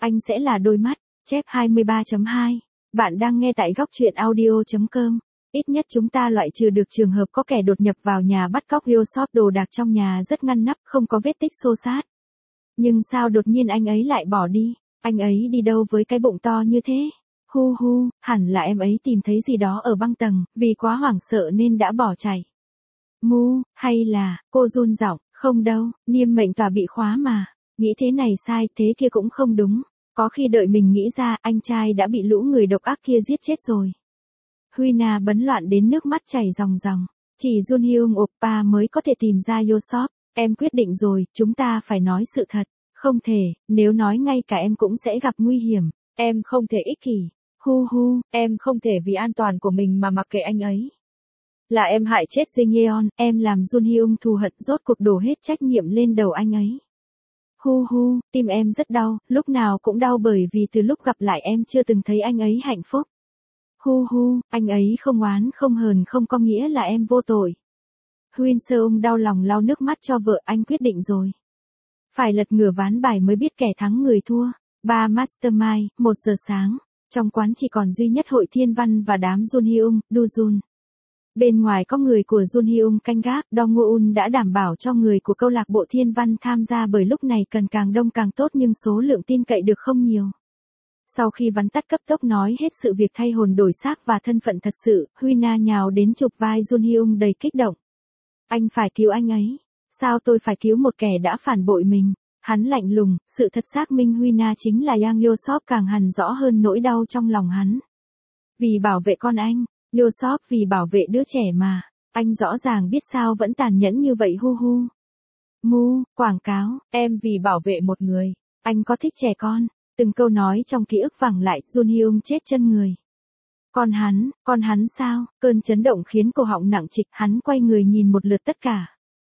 Anh sẽ là đôi mắt. Chép 23.2. Bạn đang nghe tại góc truyện audio.com. Ít nhất chúng ta loại trừ được trường hợp có kẻ đột nhập vào nhà bắt cóc Yosop, đồ đạc trong nhà rất ngăn nắp, không có vết tích xô xát. Nhưng sao đột nhiên anh ấy lại bỏ đi? Anh ấy đi đâu với cái bụng to như thế? Hu hu, hẳn là em ấy tìm thấy gì đó ở băng tầng, vì quá hoảng sợ nên đã bỏ chạy. Mu, hay là, cô run giọng, không đâu, niêm mệnh tòa bị khóa mà. Nghĩ thế này sai, thế kia cũng không đúng. Có khi đợi mình nghĩ ra, anh trai đã bị lũ người độc ác kia giết chết rồi. Huina bấn loạn đến nước mắt chảy ròng ròng. Chỉ Junhyung oppa mới có thể tìm ra Yosop. Em quyết định rồi, chúng ta phải nói sự thật. Không thể, nếu nói ngay cả em cũng sẽ gặp nguy hiểm. Em không thể ích kỷ. Hu hu, Em không thể vì an toàn của mình mà mặc kệ anh ấy. Là em hại chết Jingyeon, em làm Junhyung thù hận, rốt cuộc đổ hết trách nhiệm lên đầu anh ấy. Hu hu, tim em rất đau, lúc nào cũng đau bởi vì từ lúc gặp lại em chưa từng thấy anh ấy hạnh phúc. Hu hu, anh ấy không oán không hờn, không có nghĩa là em vô tội. Huyên Seung đau lòng lau nước mắt cho vợ, anh quyết định rồi. Phải lật ngửa ván bài mới biết kẻ thắng người thua. 3 Mastermind, 1 giờ sáng. Trong quán chỉ còn duy nhất Hội Thiên Văn và đám Junhyung, Dojun. Bên ngoài có người của Junhyung canh gác, Dongwon đã đảm bảo cho người của câu lạc bộ Thiên Văn tham gia bởi lúc này cần càng đông càng tốt nhưng số lượng tin cậy được không nhiều. Sau khi vắn tắt cấp tốc nói hết sự việc thay hồn đổi xác và thân phận thật sự, Huina nhào đến chụp vai Junhyung đầy kích động. Anh phải cứu anh ấy. Sao tôi phải cứu một kẻ đã phản bội mình? Hắn lạnh lùng, sự thật xác minh Huina chính là Yang Yosop càng hằn rõ hơn nỗi đau trong lòng hắn. Vì bảo vệ con anh, Yosop vì bảo vệ đứa trẻ mà, anh rõ ràng biết sao vẫn tàn nhẫn như vậy. Hu hu. Mu, quảng cáo, em vì bảo vệ một người. Anh có thích trẻ con? Từng câu nói trong ký ức vẳng lại, Junhyung chết chân người. Con hắn sao? Cơn chấn động khiến cổ họng nặng trịch, hắn quay người nhìn một lượt tất cả.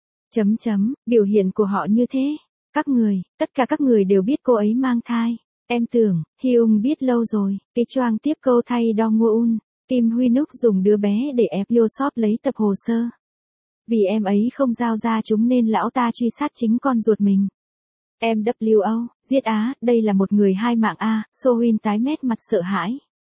Biểu hiện của họ như thế. Tất cả các người đều biết cô ấy mang thai. Em tưởng, Hyung biết lâu rồi. Cái choang tiếp câu thay Dongwon. Kim Huy-nuk dùng đứa bé để ép Yosop lấy tập hồ sơ. Vì em ấy không giao ra chúng nên lão ta truy sát chính con ruột mình. MWO, giết Á, đây là một người hai mạng A. Sohyun tái mét mặt sợ hãi.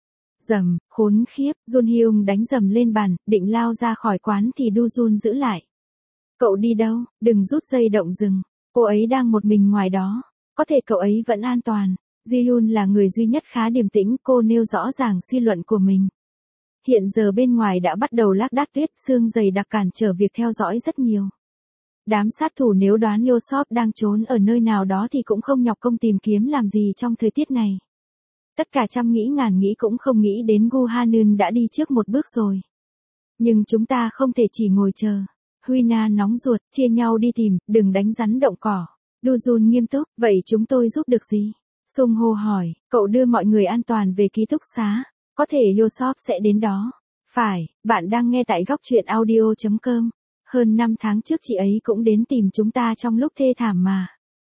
Dầm, khốn khiếp, Junhyung đánh dầm lên bàn, định lao ra khỏi quán thì Dojun giữ lại. Cậu đi đâu? Đừng rút dây động rừng. Cô ấy đang một mình ngoài đó. Có thể cậu ấy vẫn an toàn. Ji-hyun là người duy nhất khá điềm tĩnh, cô nêu rõ ràng suy luận của mình. Hiện giờ bên ngoài đã bắt đầu lác đác tuyết, sương dày đặc cản trở việc theo dõi rất nhiều. Đám sát thủ nếu đoán Yosop đang trốn ở nơi nào đó thì cũng không nhọc công tìm kiếm làm gì trong thời tiết này. Tất cả trăm nghĩ ngàn nghĩ cũng không nghĩ đến Gu Hanun đã đi trước một bước rồi. Nhưng chúng ta không thể chỉ ngồi chờ. Huina nóng ruột, chia nhau đi tìm, đừng đánh rắn động cỏ. Dojun nghiêm túc, vậy chúng tôi giúp được gì? Sung Ho hỏi, cậu đưa mọi người an toàn về ký túc xá. Có thể Yosop sẽ đến đó. Phải, bạn đang nghe tại góc truyện audio.com. Hơn 5 tháng trước chị ấy cũng đến tìm chúng ta trong lúc thê thảm mà.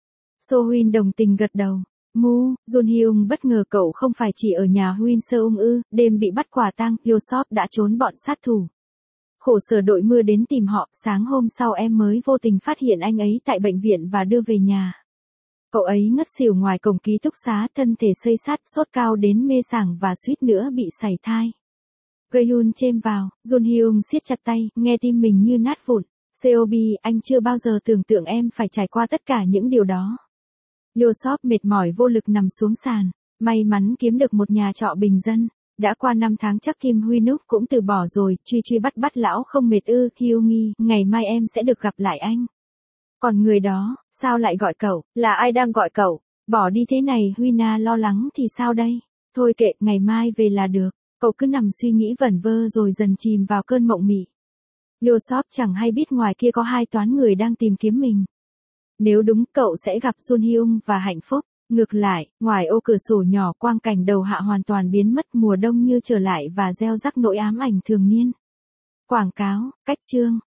Sohyun đồng tình gật đầu. Mu, Junhyung bất ngờ cậu không phải chỉ ở nhà Huyên Seung ư, đêm bị bắt quả tang, Yosop đã trốn bọn sát thủ. Khổ sở đội mưa đến tìm họ, sáng hôm sau em mới vô tình phát hiện anh ấy tại bệnh viện và đưa về nhà. Cậu ấy ngất xỉu ngoài cổng ký túc xá, thân thể xây xát, sốt cao đến mê sảng và suýt nữa bị sảy thai. Gayun chêm vào, Junhyung siết chặt tay, nghe tim mình như nát vụn. Cob, anh chưa bao giờ tưởng tượng em phải trải qua tất cả những điều đó. Yosop mệt mỏi vô lực nằm xuống sàn, may mắn kiếm được một nhà trọ bình dân. Đã qua 5 tháng chắc Kim Huy-nuk cũng từ bỏ rồi, truy bắt lão không mệt ư? Hyung-nghi, ngày mai em sẽ được gặp lại anh. Còn người đó, sao lại gọi cậu? Là ai đang gọi cậu? Bỏ đi thế này Huina lo lắng thì sao đây? Thôi kệ, ngày mai về là được. Cậu cứ nằm suy nghĩ vẩn vơ rồi dần chìm vào cơn mộng mị. Yosop chẳng hay biết ngoài kia có 2 toán người đang tìm kiếm mình. Nếu đúng cậu sẽ gặp Junhyung và hạnh phúc. Ngược lại, ngoài ô cửa sổ nhỏ quang cảnh đầu hạ hoàn toàn biến mất, mùa đông như trở lại và gieo rắc nỗi ám ảnh thường niên. Quảng cáo, cách chương.